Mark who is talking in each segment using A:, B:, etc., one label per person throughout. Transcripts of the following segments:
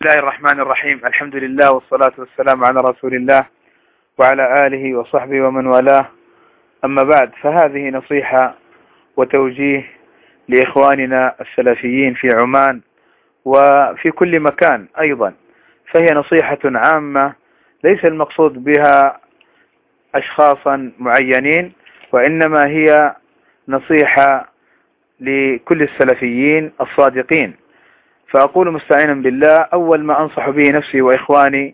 A: بسم الله الرحمن الرحيم. الحمد لله والصلاة والسلام على رسول الله وعلى آله وصحبه ومن والاه. أما بعد، فهذه نصيحة وتوجيه لإخواننا السلفيين في عمان وفي كل مكان أيضا، فهي نصيحة عامة ليس المقصود بها أشخاصا معينين، وإنما هي نصيحة لكل السلفيين الصادقين. فأقول مستعينا بالله، أول ما أنصح به نفسي وإخواني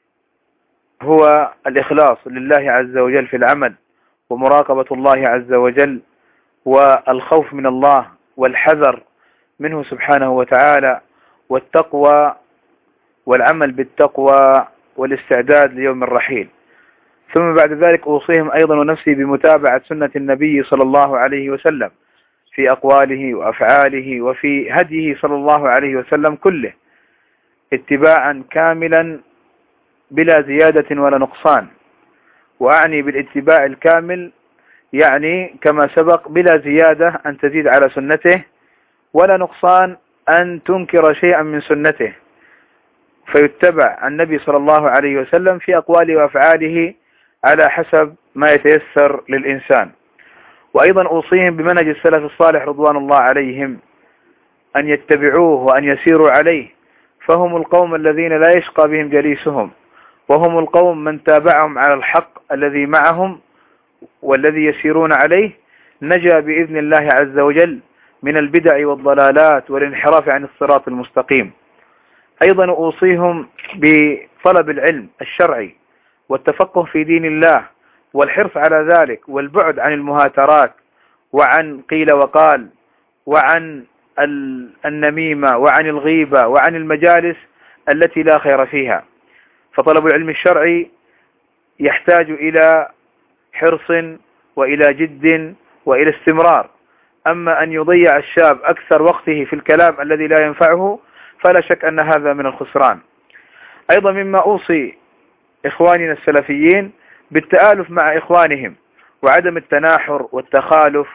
A: هو الإخلاص لله عز وجل في العمل، ومراقبة الله عز وجل، والخوف من الله والحذر منه سبحانه وتعالى، والتقوى والعمل بالتقوى والاستعداد ليوم الرحيل. ثم بعد ذلك أوصيهم أيضا ونفسي بمتابعة سنة النبي صلى الله عليه وسلم في أقواله وأفعاله وفي هديه صلى الله عليه وسلم كله، اتباعا كاملا بلا زيادة ولا نقصان. وأعني بالاتباع الكامل يعني كما سبق بلا زيادة أن تزيد على سنته، ولا نقصان أن تنكر شيئا من سنته، فيتبع النبي صلى الله عليه وسلم في أقواله وأفعاله على حسب ما يتيسر للإنسان. وأيضا أوصيهم بمنهج السلف الصالح رضوان الله عليهم أن يتبعوه وأن يسيروا عليه، فهم القوم الذين لا يشقى بهم جليسهم، وهم القوم من تابعهم على الحق الذي معهم والذي يسيرون عليه نجا بإذن الله عز وجل من البدع والضلالات والانحراف عن الصراط المستقيم. أيضا أوصيهم بطلب العلم الشرعي والتفقه في دين الله والحرص على ذلك، والبعد عن المهاترات وعن قيل وقال وعن النميمة وعن الغيبة وعن المجالس التي لا خير فيها. فطلب العلم الشرعي يحتاج إلى حرص وإلى جد وإلى استمرار. أما أن يضيع الشاب أكثر وقته في الكلام الذي لا ينفعه فلا شك أن هذا من الخسران. أيضا مما أوصي إخواننا السلفيين بالتآلف مع إخوانهم، وعدم التناحر والتخالف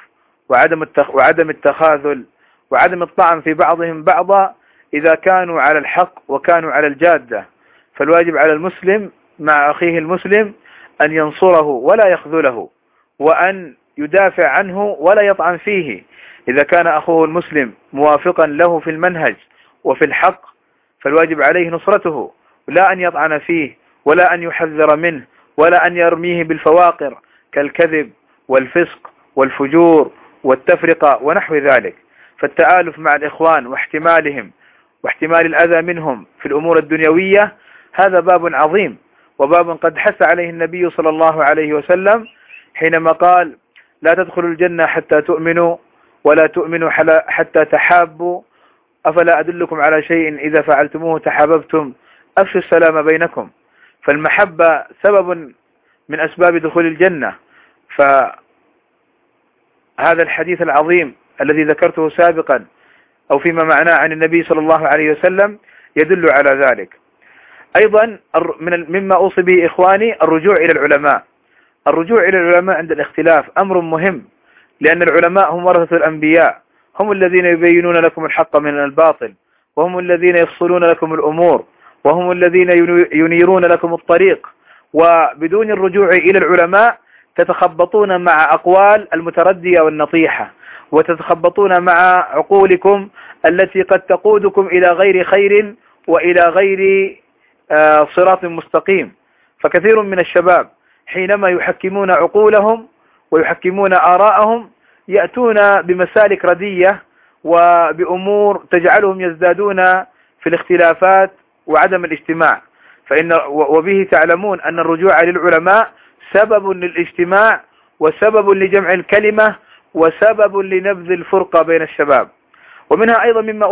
A: وعدم التخاذل وعدم الطعن في بعضهم بعضا إذا كانوا على الحق وكانوا على الجادة. فالواجب على المسلم مع أخيه المسلم أن ينصره ولا يخذله، وأن يدافع عنه ولا يطعن فيه. إذا كان أخوه المسلم موافقا له في المنهج وفي الحق فالواجب عليه نصرته، لا أن يطعن فيه ولا أن يحذر منه ولا أن يرميه بالفواقر كالكذب والفسق والفجور والتفرقة ونحو ذلك. فالتآلف مع الإخوان واحتمالهم واحتمال الأذى منهم في الأمور الدنيوية هذا باب عظيم، وباب قد حث عليه النبي صلى الله عليه وسلم حينما قال: لا تدخلوا الجنة حتى تؤمنوا ولا تؤمنوا حتى تحابوا، أفلا أدلكم على شيء إذا فعلتموه تحاببتم، أفشوا السلام بينكم. فالمحبة سبب من أسباب دخول الجنة. فهذا الحديث العظيم الذي ذكرته سابقا أو فيما معناه عن النبي صلى الله عليه وسلم يدل على ذلك. أيضا مما أوصي به إخواني الرجوع إلى العلماء. الرجوع إلى العلماء عند الاختلاف أمر مهم، لأن العلماء هم ورثة الأنبياء، هم الذين يبينون لكم الحق من الباطل، وهم الذين يفصلون لكم الأمور، وهم الذين ينيرون لكم الطريق. وبدون الرجوع إلى العلماء تتخبطون مع أقوال المتردية والنطيحة، وتتخبطون مع عقولكم التي قد تقودكم إلى غير خير وإلى غير صراط مستقيم. فكثير من الشباب حينما يحكمون عقولهم ويحكمون آراءهم يأتون بمسالك ردية وبأمور تجعلهم يزدادون في الاختلافات وعدم الاجتماع. وبه تعلمون أن الرجوع للعلماء سبب للاجتماع وسبب لجمع الكلمة وسبب لنبذ الفرقة بين الشباب. ومنها أيضا مما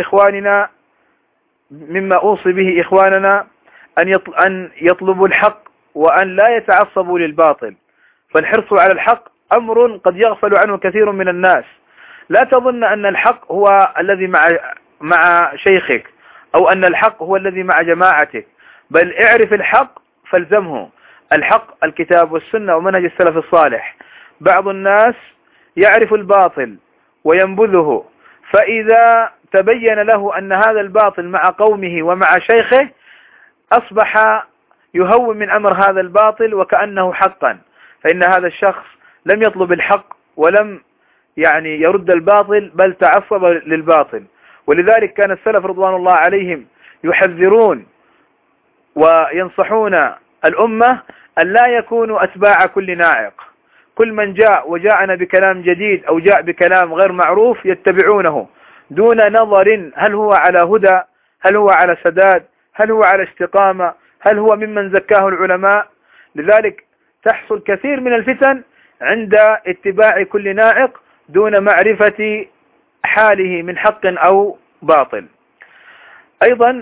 A: أوصي به إخواننا أن يطلبوا الحق وأن لا يتعصبوا للباطل. فالحرص على الحق أمر قد يغفل عنه كثير من الناس. لا تظن أن الحق هو الذي مع شيخك أو أن الحق هو الذي مع جماعتك، بل اعرف الحق فالزمه. الحق الكتاب والسنة ومنهج السلف الصالح. بعض الناس يعرف الباطل وينبذه، فإذا تبين له أن هذا الباطل مع قومه ومع شيخه أصبح يهون من أمر هذا الباطل وكأنه حقا، فإن هذا الشخص لم يطلب الحق ولم يرد الباطل، بل تعصب للباطل. ولذلك كان السلف رضوان الله عليهم يحذرون وينصحون الأمة أن لا يكونوا أتباع كل ناعق. كل من جاء وجاءنا بكلام جديد أو جاء بكلام غير معروف يتبعونه دون نظر هل هو على هدى، هل هو على سداد، هل هو على استقامة، هل هو ممن زكاه العلماء. لذلك تحصل كثير من الفتن عند اتباع كل ناعق دون معرفة حاله من حق أو باطل. أيضا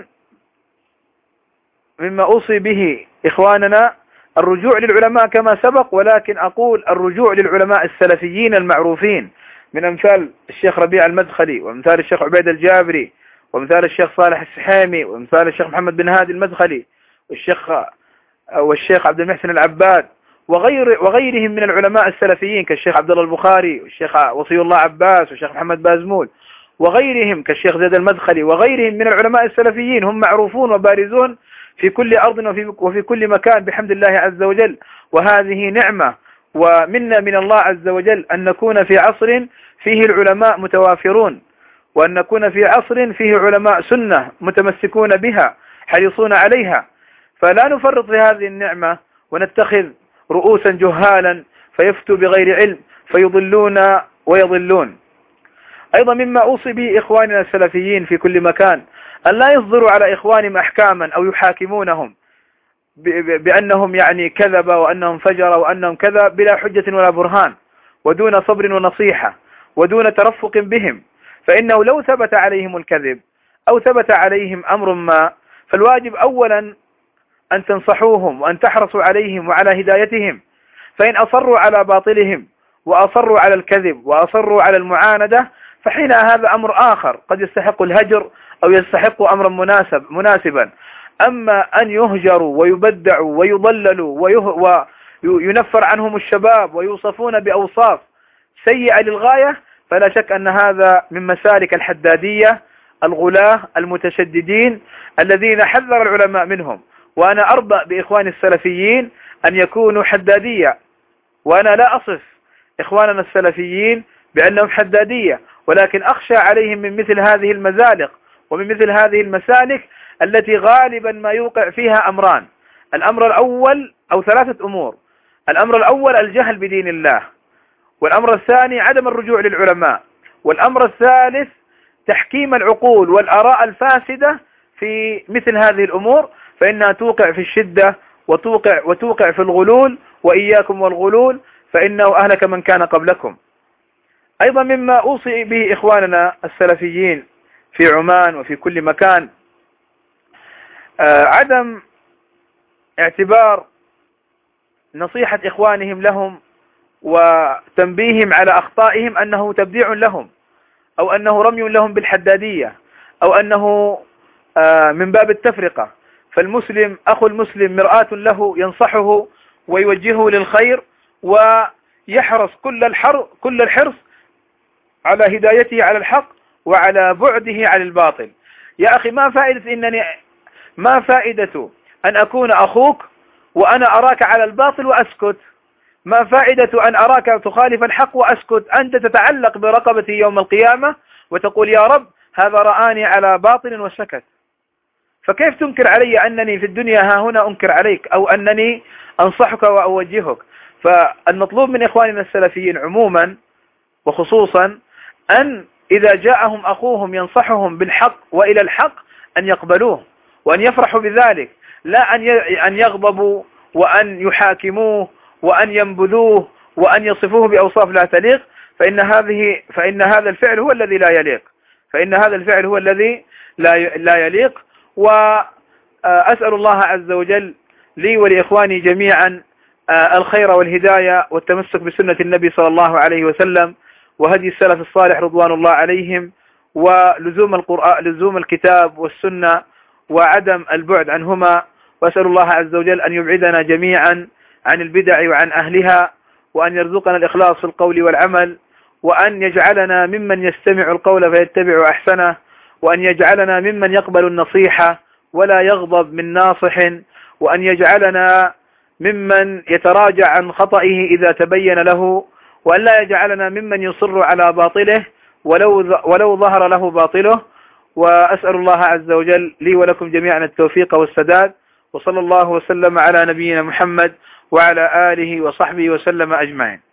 A: مما أوصي به إخواننا الرجوع للعلماء كما سبق، ولكن أقول الرجوع للعلماء السلفيين المعروفين من أمثال الشيخ ربيع المدخلي، وأمثال الشيخ عبيد الجابري، وأمثال الشيخ صالح السحيمي، وأمثال الشيخ محمد بن هادي المدخلي، والشيخ عبد المحسن العباد، وغيرهم من العلماء السلفيين كالشيخ عبد الله البخاري، والشيخ وصي الله عباس، والشيخ محمد بازمول، وغيرهم كالشيخ زيد المدخلي، وغيرهم من العلماء السلفيين. هم معروفون وبارزون في كل أرض وفي كل مكان بحمد الله عز وجل، وهذه نعمة ومنا من الله عز وجل أن نكون في عصر فيه العلماء متوافرون، وأن نكون في عصر فيه علماء سنة متمسكون بها حريصون عليها. فلا نفرط في هذه النعمة ونتخذ رؤوسا جهالا فيفتوا بغير علم فيضلون ويضلون. أيضا مما أوصي به إخواننا السلفيين في كل مكان أن لا يصدروا على إخوانهم أحكاما أو يحاكمونهم بأنهم كذب وأنهم فجر وأنهم كذا بلا حجة ولا برهان، ودون صبر ونصيحة، ودون ترفق بهم. فإنه لو ثبت عليهم الكذب أو ثبت عليهم أمر ما، فالواجب أولا أن تنصحوهم وأن تحرصوا عليهم وعلى هدايتهم. فإن أصروا على باطلهم وأصروا على الكذب وأصروا على المعاندة، فحين هذا أمر آخر قد يستحق الهجر أو يستحق أمرا مناسبا. أما أن يهجروا ويبدعوا ويضللوا وينفر عنهم الشباب ويوصفون بأوصاف سيئة للغاية، فلا شك أن هذا من مسالك الحدادية الغلاة المتشددين الذين حذر العلماء منهم. وأنا أربأ بإخواني السلفيين أن يكونوا حدادية، وأنا لا أصف إخواننا السلفيين بأنهم حدادية، ولكن أخشى عليهم من مثل هذه المزالق ومن مثل هذه المسالك التي غالبا ما يوقع فيها أمران. الأمر الأول أو 3 أمور. الأمر الأول الجهل بدين الله، والأمر الثاني عدم الرجوع للعلماء، والأمر الثالث تحكيم العقول والآراء الفاسدة في مثل هذه الأمور، فإنها توقع في الشدة وتوقع في الغلول، وإياكم والغلول فإنه أهلك من كان قبلكم. أيضا مما أوصي به إخواننا السلفيين في عمان وفي كل مكان عدم اعتبار نصيحة إخوانهم لهم وتنبيههم على أخطائهم أنه تبديع لهم، أو أنه رمي لهم بالحدادية، أو أنه من باب التفرقة. فالمسلم أخو المسلم مرآة له ينصحه ويوجهه للخير، ويحرص كل الحرص على هدايته على الحق وعلى بعده عن الباطل. يا أخي ما فائدة أن أكون أخوك وأنا أراك على الباطل وأسكت؟ ما فائدة أن أراك تخالف الحق وأسكت؟ أنت تتعلق برقبتي يوم القيامة وتقول يا رب هذا رآني على باطل وسكت. فكيف تنكر علي أنني في الدنيا ها هنا أنكر عليك، أو أنني أنصحك وأوجهك؟ فالمطلوب من إخواننا السلفيين عموما وخصوصا أن إذا جاءهم أخوهم ينصحهم بالحق وإلى الحق أن يقبلوه وأن يفرحوا بذلك، لا أن يغضبوا وأن يحاكموه وأن ينبذوه وأن يصفوه بأوصاف لا تليق، فإن هذا الفعل هو الذي لا يليق، لا يليق. وأسأل الله عز وجل لي ولإخواني جميعا الخير والهداية والتمسك بسنة النبي صلى الله عليه وسلم وهدي السلف الصالح رضوان الله عليهم، ولزوم القرآن، لزوم الكتاب والسنة، وعدم البعد عنهما. وأسأل الله عز وجل أن يبعدنا جميعا عن البدع وعن أهلها، وأن يرزقنا الإخلاص في القول والعمل، وأن يجعلنا ممن يستمع القول فيتبع أحسنه، وأن يجعلنا ممن يقبل النصيحة ولا يغضب من ناصح، وأن يجعلنا ممن يتراجع عن خطئه إذا تبين له، وأن لا يجعلنا ممن يصر على باطله ولو ظهر له باطله. وأسأل الله عز وجل لي ولكم جميعا التوفيق والسداد، وصلى الله وسلم على نبينا محمد وعلى آله وصحبه وسلم أجمعين.